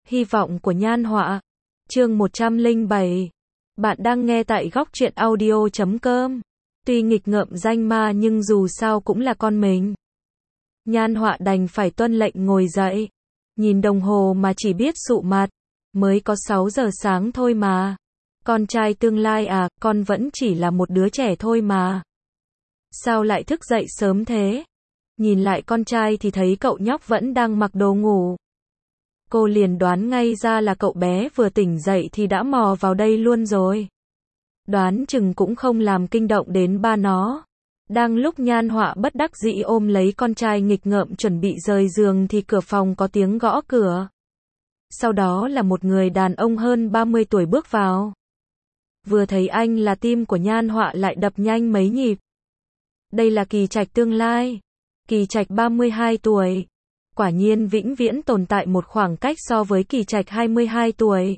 Hy vọng của Nhan Họa. Chương 107. Bạn đang nghe tại góc truyện audio.com. Tuy nghịch ngợm danh ma nhưng dù sao cũng là con mình. Nhan Họa đành phải tuân lệnh ngồi dậy. Nhìn đồng hồ mà chỉ biết sụ mặt. Mới có 6 giờ sáng thôi mà. Con trai tương lai à, con vẫn chỉ là một đứa trẻ thôi mà. Sao lại thức dậy sớm thế? Nhìn lại con trai thì thấy cậu nhóc vẫn đang mặc đồ ngủ. Cô liền đoán ngay ra là cậu bé vừa tỉnh dậy thì đã mò vào đây luôn rồi. Đoán chừng cũng không làm kinh động đến ba nó. Đang lúc Nhan Họa bất đắc dĩ ôm lấy con trai nghịch ngợm chuẩn bị rời giường thì cửa phòng có tiếng gõ cửa. Sau đó là một người đàn ông hơn 30 tuổi bước vào. Vừa thấy anh là tim của Nhan Họa lại đập nhanh mấy nhịp. Đây là Kỳ Trạch tương lai. Kỳ Trạch 32 tuổi. Quả nhiên vĩnh viễn tồn tại một khoảng cách so với Kỳ Trạch 22 tuổi.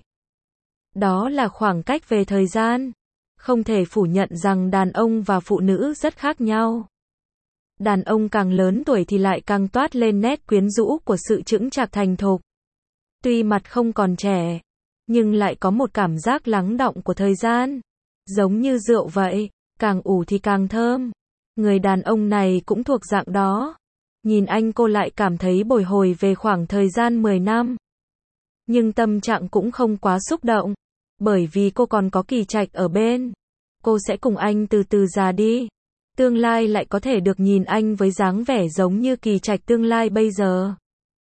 Đó là khoảng cách về thời gian. Không thể phủ nhận rằng đàn ông và phụ nữ rất khác nhau. Đàn ông càng lớn tuổi thì lại càng toát lên nét quyến rũ của sự chững chạc thành thục. Tuy mặt không còn trẻ, nhưng lại có một cảm giác lắng đọng của thời gian. Giống như rượu vậy, càng ủ thì càng thơm. Người đàn ông này cũng thuộc dạng đó. Nhìn anh cô lại cảm thấy bồi hồi về khoảng thời gian 10 năm. Nhưng tâm trạng cũng không quá xúc động. Bởi vì cô còn có Kỳ Trạch ở bên. Cô sẽ cùng anh từ từ già đi. Tương lai lại có thể được nhìn anh với dáng vẻ giống như Kỳ Trạch tương lai bây giờ.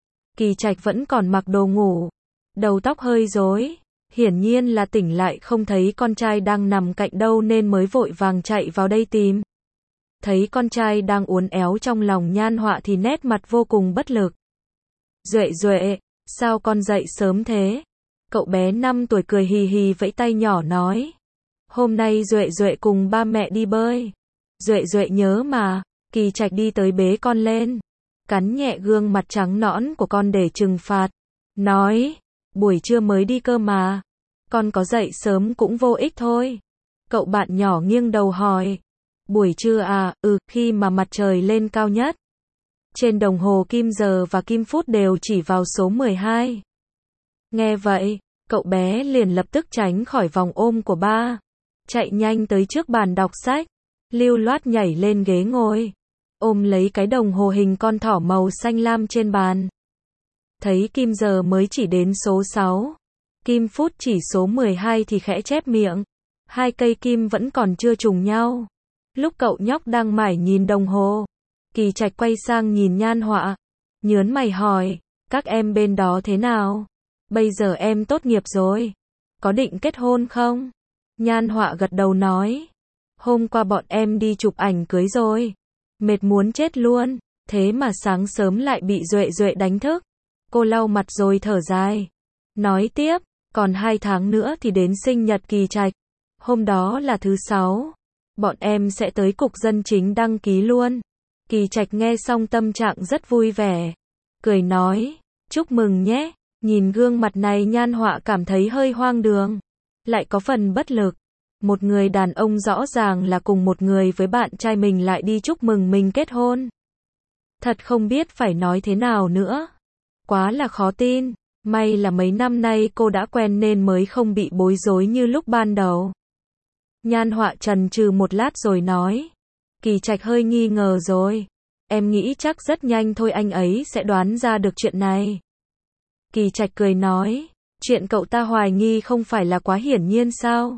Kỳ Trạch vẫn còn mặc đồ ngủ. Đầu tóc hơi rối. Hiển nhiên là tỉnh lại không thấy con trai đang nằm cạnh đâu nên mới vội vàng chạy vào đây tìm. Thấy con trai đang uốn éo trong lòng Nhan Họa thì nét mặt vô cùng bất lực. Duệ Duệ, sao con dậy sớm thế? Cậu bé 5 tuổi cười hì hì vẫy tay nhỏ nói. Hôm nay Duệ Duệ cùng ba mẹ đi bơi. Duệ Duệ nhớ mà. Kỳ Trạch đi tới bế con lên. Cắn nhẹ gương mặt trắng nõn của con để trừng phạt. Nói, buổi trưa mới đi cơ mà. Con có dậy sớm cũng vô ích thôi. Cậu bạn nhỏ nghiêng đầu hỏi. Buổi trưa à, khi mà mặt trời lên cao nhất. Trên đồng hồ kim giờ và kim phút đều chỉ vào số 12. Nghe vậy, cậu bé liền lập tức tránh khỏi vòng ôm của ba. Chạy nhanh tới trước bàn đọc sách. Lưu loát nhảy lên ghế ngồi. Ôm lấy cái đồng hồ hình con thỏ màu xanh lam trên bàn. Thấy kim giờ mới chỉ đến số 6. Kim phút chỉ số 12 thì khẽ chép miệng. Hai cây kim vẫn còn chưa trùng nhau. Lúc cậu nhóc đang mải nhìn đồng hồ, Kỳ Trạch quay sang nhìn Nhan Họa. Nhớn mày hỏi, các em bên đó thế nào? Bây giờ em tốt nghiệp rồi. Có định kết hôn không? Nhan Họa gật đầu nói. Hôm qua bọn em đi chụp ảnh cưới rồi. Mệt muốn chết luôn. Thế mà sáng sớm lại bị Duệ Duệ đánh thức. Cô lau mặt rồi thở dài. Nói tiếp, còn 2 tháng nữa thì đến sinh nhật Kỳ Trạch. Hôm đó là thứ 6. Bọn em sẽ tới cục dân chính đăng ký luôn. Kỳ Trạch nghe xong tâm trạng rất vui vẻ. Cười nói, chúc mừng nhé. Nhìn gương mặt này Nhan Họa cảm thấy hơi hoang đường. Lại có phần bất lực. Một người đàn ông rõ ràng là cùng một người với bạn trai mình lại đi chúc mừng mình kết hôn. Thật không biết phải nói thế nào nữa. Quá là khó tin. May là mấy năm nay cô đã quen nên mới không bị bối rối như lúc ban đầu. Nhan Họa chần chừ một lát rồi nói. Kỳ Trạch hơi nghi ngờ rồi. Em nghĩ chắc rất nhanh thôi anh ấy sẽ đoán ra được chuyện này. Kỳ Trạch cười nói. Chuyện cậu ta hoài nghi không phải là quá hiển nhiên sao?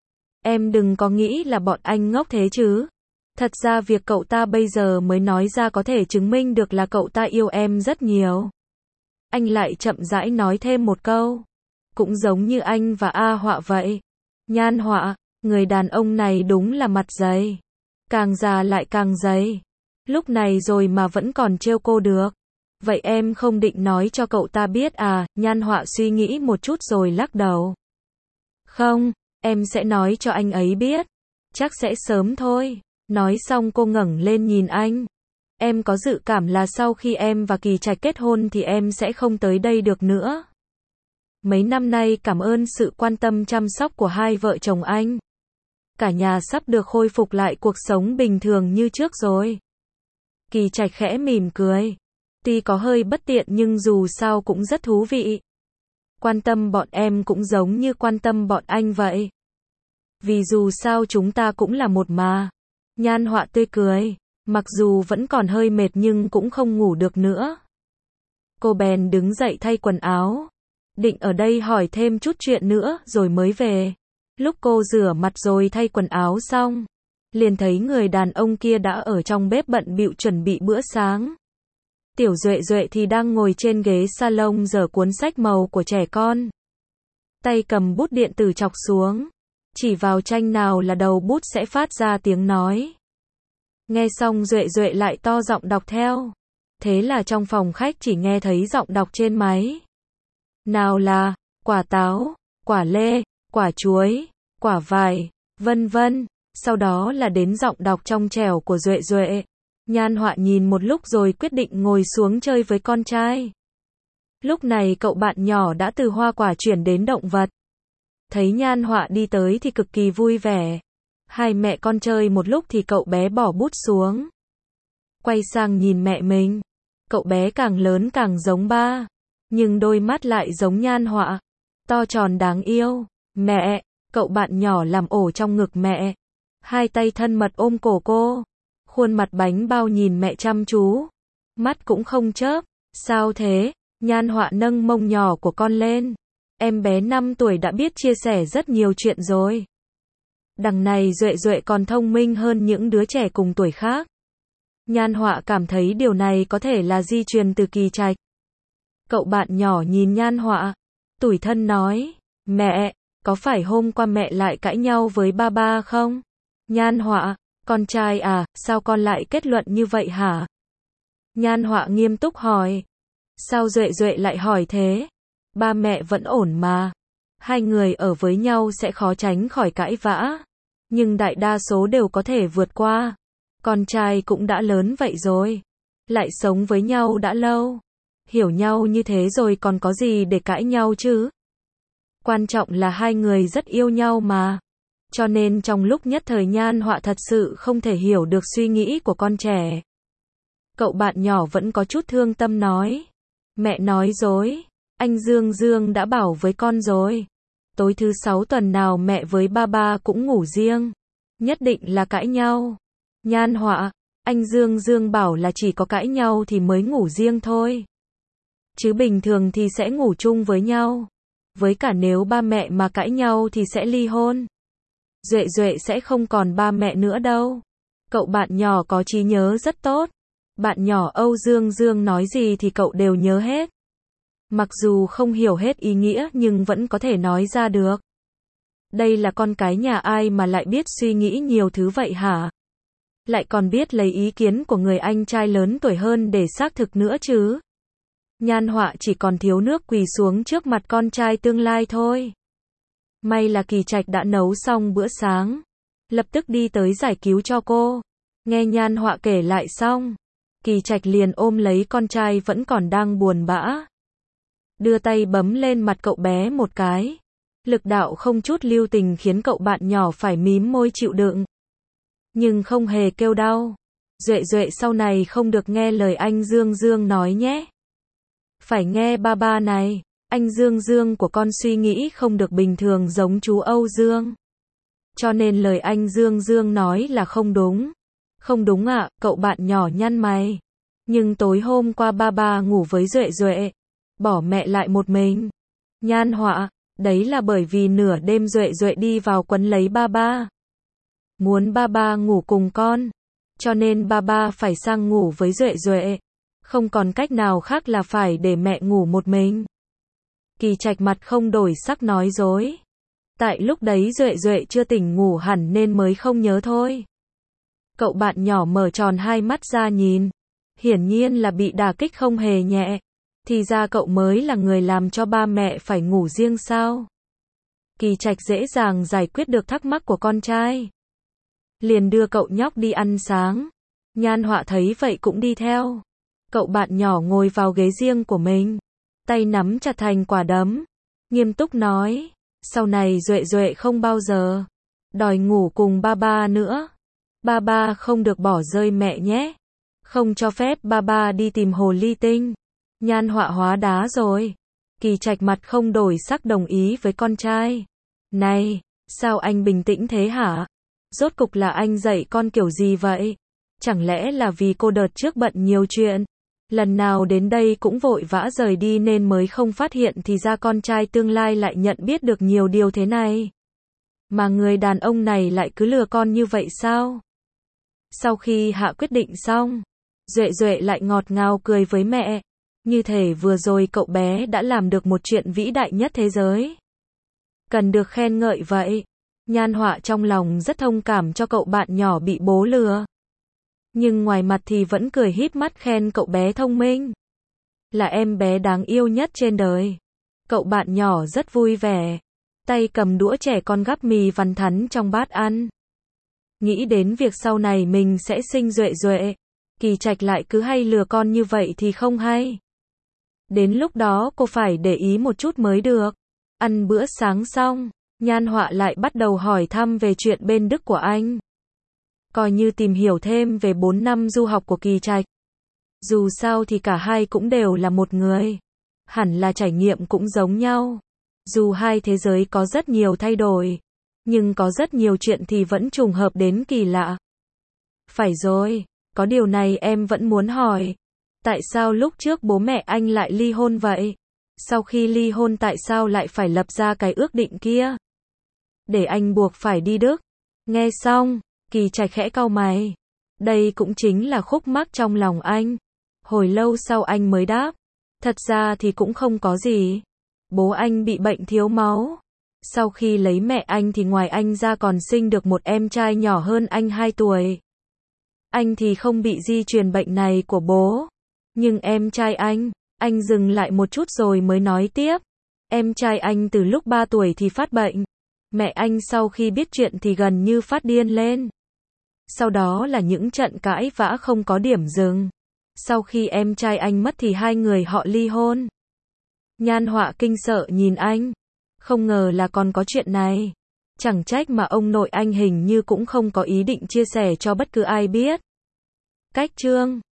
Em đừng có nghĩ là bọn anh ngốc thế chứ. Thật ra việc cậu ta bây giờ mới nói ra có thể chứng minh được là cậu ta yêu em rất nhiều. Anh lại chậm rãi nói thêm một câu. Cũng giống như anh và A Họa vậy. Nhan Họa, người đàn ông này đúng là mặt dày. Càng già lại càng dày. Lúc này rồi mà vẫn còn trêu cô được. Vậy em không định nói cho cậu ta biết à? Nhan Họa suy nghĩ một chút rồi lắc đầu. Không, em sẽ nói cho anh ấy biết. Chắc sẽ sớm thôi. Nói xong cô ngẩng lên nhìn anh. Em có dự cảm là sau khi em và Kỳ Trạch kết hôn thì em sẽ không tới đây được nữa. Mấy năm nay cảm ơn sự quan tâm chăm sóc của hai vợ chồng anh. Cả nhà sắp được khôi phục lại cuộc sống bình thường như trước rồi. Kỳ Trạch khẽ mỉm cười. Tuy có hơi bất tiện nhưng dù sao cũng rất thú vị. Quan tâm bọn em cũng giống như quan tâm bọn anh vậy. Vì dù sao chúng ta cũng là một mà. Nhan Họa tươi cười. Mặc dù vẫn còn hơi mệt nhưng cũng không ngủ được nữa. Cô bèn đứng dậy thay quần áo. Định ở đây hỏi thêm chút chuyện nữa rồi mới về. Lúc cô rửa mặt rồi thay quần áo xong, liền thấy người đàn ông kia đã ở trong bếp bận bịu chuẩn bị bữa sáng. Tiểu Duệ Duệ thì đang ngồi trên ghế salon dở cuốn sách màu của trẻ con. Tay cầm bút điện tử chọc xuống. Chỉ vào tranh nào là đầu bút sẽ phát ra tiếng nói. Nghe xong Duệ Duệ lại to giọng đọc theo. Thế là trong phòng khách chỉ nghe thấy giọng đọc trên máy. Nào là, quả táo, quả lê, quả chuối, quả vải, vân vân. Sau đó là đến giọng đọc trong trẻo của Duệ Duệ. Nhan Họa nhìn một lúc rồi quyết định ngồi xuống chơi với con trai. Lúc này cậu bạn nhỏ đã từ hoa quả chuyển đến động vật. Thấy Nhan Họa đi tới thì cực kỳ vui vẻ. Hai mẹ con chơi một lúc thì cậu bé bỏ bút xuống. Quay sang nhìn mẹ mình. Cậu bé càng lớn càng giống ba. Nhưng đôi mắt lại giống Nhan Họa. To tròn đáng yêu. Mẹ, cậu bạn nhỏ làm ổ trong ngực mẹ. Hai tay thân mật ôm cổ cô. Khuôn mặt bánh bao nhìn mẹ chăm chú. Mắt cũng không chớp. Sao thế? Nhan Họa nâng mông nhỏ của con lên. Em bé 5 tuổi đã biết chia sẻ rất nhiều chuyện rồi. Đằng này Duệ Duệ còn thông minh hơn những đứa trẻ cùng tuổi khác. Nhan Họa cảm thấy điều này có thể là di truyền từ Kỳ Trạch. Cậu bạn nhỏ nhìn Nhan Họa, tủi thân nói, mẹ, có phải hôm qua mẹ lại cãi nhau với ba không? Nhan Họa, con trai à, sao con lại kết luận như vậy hả? Nhan Họa nghiêm túc hỏi. Sao Duệ Duệ lại hỏi thế? Ba mẹ vẫn ổn mà. Hai người ở với nhau sẽ khó tránh khỏi cãi vã. Nhưng đại đa số đều có thể vượt qua. Con trai cũng đã lớn vậy rồi. Lại sống với nhau đã lâu. Hiểu nhau như thế rồi còn có gì để cãi nhau chứ? Quan trọng là hai người rất yêu nhau mà. Cho nên trong lúc nhất thời Nhan Họa thật sự không thể hiểu được suy nghĩ của con trẻ. Cậu bạn nhỏ vẫn có chút thương tâm nói. Mẹ nói dối. Anh Dương Dương đã bảo với con rồi. Tối thứ 6 tuần nào mẹ với ba cũng ngủ riêng. Nhất định là cãi nhau. Nhan Họa, anh Dương Dương bảo là chỉ có cãi nhau thì mới ngủ riêng thôi. Chứ bình thường thì sẽ ngủ chung với nhau. Với cả nếu ba mẹ mà cãi nhau thì sẽ ly hôn. Duệ Duệ sẽ không còn ba mẹ nữa đâu. Cậu bạn nhỏ có trí nhớ rất tốt. Bạn nhỏ Âu Dương Dương nói gì thì cậu đều nhớ hết. Mặc dù không hiểu hết ý nghĩa nhưng vẫn có thể nói ra được. Đây là con cái nhà ai mà lại biết suy nghĩ nhiều thứ vậy hả? Lại còn biết lấy ý kiến của người anh trai lớn tuổi hơn để xác thực nữa chứ. Nhan Họa chỉ còn thiếu nước quỳ xuống trước mặt con trai tương lai thôi. May là Kỳ Trạch đã nấu xong bữa sáng. Lập tức đi tới giải cứu cho cô. Nghe Nhan Họa kể lại xong. Kỳ Trạch liền ôm lấy con trai vẫn còn đang buồn bã. Đưa tay bấm lên mặt cậu bé một cái. Lực đạo không chút lưu tình khiến cậu bạn nhỏ phải mím môi chịu đựng. Nhưng không hề kêu đau. Duệ Duệ sau này không được nghe lời anh Dương Dương nói nhé. Phải nghe ba này. Anh Dương Dương của con suy nghĩ không được bình thường giống chú Âu Dương. Cho nên lời anh Dương Dương nói là không đúng. Không đúng ạ, cậu bạn nhỏ nhăn mày. Nhưng tối hôm qua ba ngủ với Duệ Duệ. Bỏ mẹ lại một mình. Nhan Họa, đấy là bởi vì nửa đêm Duệ Duệ đi vào quấn lấy ba. Muốn ba ngủ cùng con. Cho nên ba phải sang ngủ với Duệ Duệ. Không còn cách nào khác là phải để mẹ ngủ một mình. Kỳ Trạch mặt không đổi sắc nói dối. Tại lúc đấy Duệ Duệ chưa tỉnh ngủ hẳn nên mới không nhớ thôi. Cậu bạn nhỏ mở tròn hai mắt ra nhìn. Hiển nhiên là bị đả kích không hề nhẹ. Thì ra cậu mới là người làm cho ba mẹ phải ngủ riêng sao? Kỳ Trạch dễ dàng giải quyết được thắc mắc của con trai. Liền đưa cậu nhóc đi ăn sáng. Nhan Họa thấy vậy cũng đi theo. Cậu bạn nhỏ ngồi vào ghế riêng của mình. Tay nắm chặt thành quả đấm. Nghiêm túc nói. Sau này Duệ Duệ không bao giờ đòi ngủ cùng ba nữa. Ba không được bỏ rơi mẹ nhé. Không cho phép ba đi tìm hồ ly tinh. Nhan Họa hóa đá rồi. Kỳ Trạch mặt không đổi sắc đồng ý với con trai. Này, sao anh bình tĩnh thế hả? Rốt cục là anh dạy con kiểu gì vậy? Chẳng lẽ là vì cô đợt trước bận nhiều chuyện, lần nào đến đây cũng vội vã rời đi nên mới không phát hiện thì ra con trai tương lai lại nhận biết được nhiều điều thế này. Mà người đàn ông này lại cứ lừa con như vậy sao? Sau khi hạ quyết định xong, Duệ Duệ lại ngọt ngào cười với mẹ. Như thể vừa rồi cậu bé đã làm được một chuyện vĩ đại nhất thế giới. Cần được khen ngợi vậy. Nhan Họa trong lòng rất thông cảm cho cậu bạn nhỏ bị bố lừa. Nhưng ngoài mặt thì vẫn cười híp mắt khen cậu bé thông minh. Là em bé đáng yêu nhất trên đời. Cậu bạn nhỏ rất vui vẻ. Tay cầm đũa trẻ con gắp mì vằn thắn trong bát ăn. Nghĩ đến việc sau này mình sẽ sinh Duệ Duệ. Kỳ Trạch lại cứ hay lừa con như vậy thì không hay. Đến lúc đó cô phải để ý một chút mới được. Ăn bữa sáng xong, Nhan Họa lại bắt đầu hỏi thăm về chuyện bên Đức của anh. Coi như tìm hiểu thêm về 4 năm du học của Kỳ Trạch. Dù sao thì cả hai cũng đều là một người. Hẳn là trải nghiệm cũng giống nhau. Dù hai thế giới có rất nhiều thay đổi, nhưng có rất nhiều chuyện thì vẫn trùng hợp đến kỳ lạ. Phải rồi, có điều này em vẫn muốn hỏi. Tại sao lúc trước bố mẹ anh lại ly hôn vậy? Sau khi ly hôn tại sao lại phải lập ra cái ước định kia? Để anh buộc phải đi Đức. Nghe xong, Kỳ Trạch khẽ cau mày. Đây cũng chính là khúc mắc trong lòng anh. Hồi lâu sau anh mới đáp. Thật ra thì cũng không có gì. Bố anh bị bệnh thiếu máu. Sau khi lấy mẹ anh thì ngoài anh ra còn sinh được một em trai nhỏ hơn anh 2 tuổi. Anh thì không bị di truyền bệnh này của bố. Nhưng em trai anh dừng lại một chút rồi mới nói tiếp. Em trai anh từ lúc 3 tuổi thì phát bệnh. Mẹ anh sau khi biết chuyện thì gần như phát điên lên. Sau đó là những trận cãi vã không có điểm dừng. Sau khi em trai anh mất thì hai người họ ly hôn. Nhan Họa kinh sợ nhìn anh. Không ngờ là còn có chuyện này. Chẳng trách mà ông nội anh hình như cũng không có ý định chia sẻ cho bất cứ ai biết. Cách chương